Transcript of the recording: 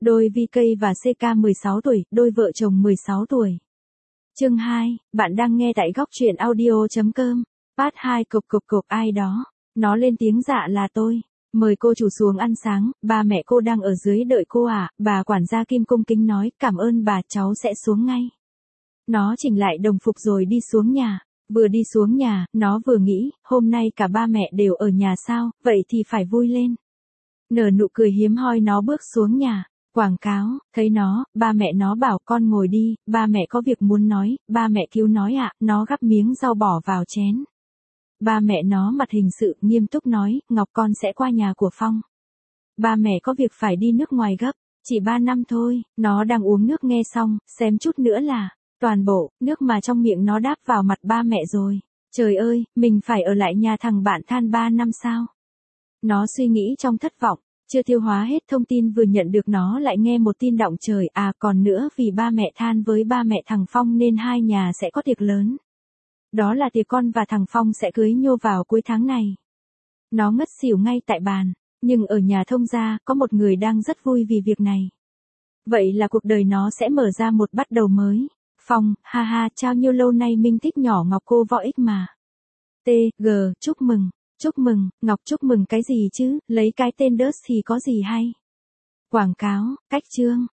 Đôi VK và CK 16 tuổi, đôi vợ chồng 16 tuổi. Chương 2, bạn đang nghe tại góc truyện audio.com. Part 2 cộc ai đó. Nó lên tiếng dạ là tôi. Mời cô chủ xuống ăn sáng, ba mẹ cô đang ở dưới đợi cô à, bà quản gia Kim cung kính nói, cảm ơn bà, cháu sẽ xuống ngay. Nó chỉnh lại đồng phục rồi đi xuống nhà. Vừa đi xuống nhà, nó vừa nghĩ, hôm nay cả ba mẹ đều ở nhà sao, vậy thì phải vui lên. Nở nụ cười hiếm hoi nó bước xuống nhà. Quảng cáo, thấy nó, ba mẹ nó bảo con ngồi đi, ba mẹ có việc muốn nói, ba mẹ cứu nói ạ, nó gắp miếng rau bỏ vào chén. Ba mẹ nó mặt hình sự nghiêm túc nói, Ngọc con sẽ qua nhà của Phong. Ba mẹ có việc phải đi nước ngoài gấp, chỉ 3 năm thôi, nó đang uống nước nghe xong, xém chút nữa là, toàn bộ, nước mà trong miệng nó đáp vào mặt ba mẹ rồi. Trời ơi, mình phải ở lại nhà thằng bạn than 3 năm sao? Nó suy nghĩ trong thất vọng. Chưa tiêu hóa hết thông tin vừa nhận được nó lại nghe một tin động trời, à còn nữa vì ba mẹ than với ba mẹ thằng Phong nên hai nhà sẽ có tiệc lớn. Đó là tiệc con và thằng Phong sẽ cưới nhô vào cuối tháng này. Nó ngất xỉu ngay tại bàn, nhưng ở nhà thông gia có một người đang rất vui vì việc này. Vậy là cuộc đời nó sẽ mở ra một bắt đầu mới. Phong, ha ha, trao nhiêu lâu nay Minh thích nhỏ Ngọc cô võ ích mà. T.G. chúc mừng. Chúc mừng, Ngọc chúc mừng cái gì chứ, lấy cái tên Đớt thì có gì hay. Quảng cáo, cách chương,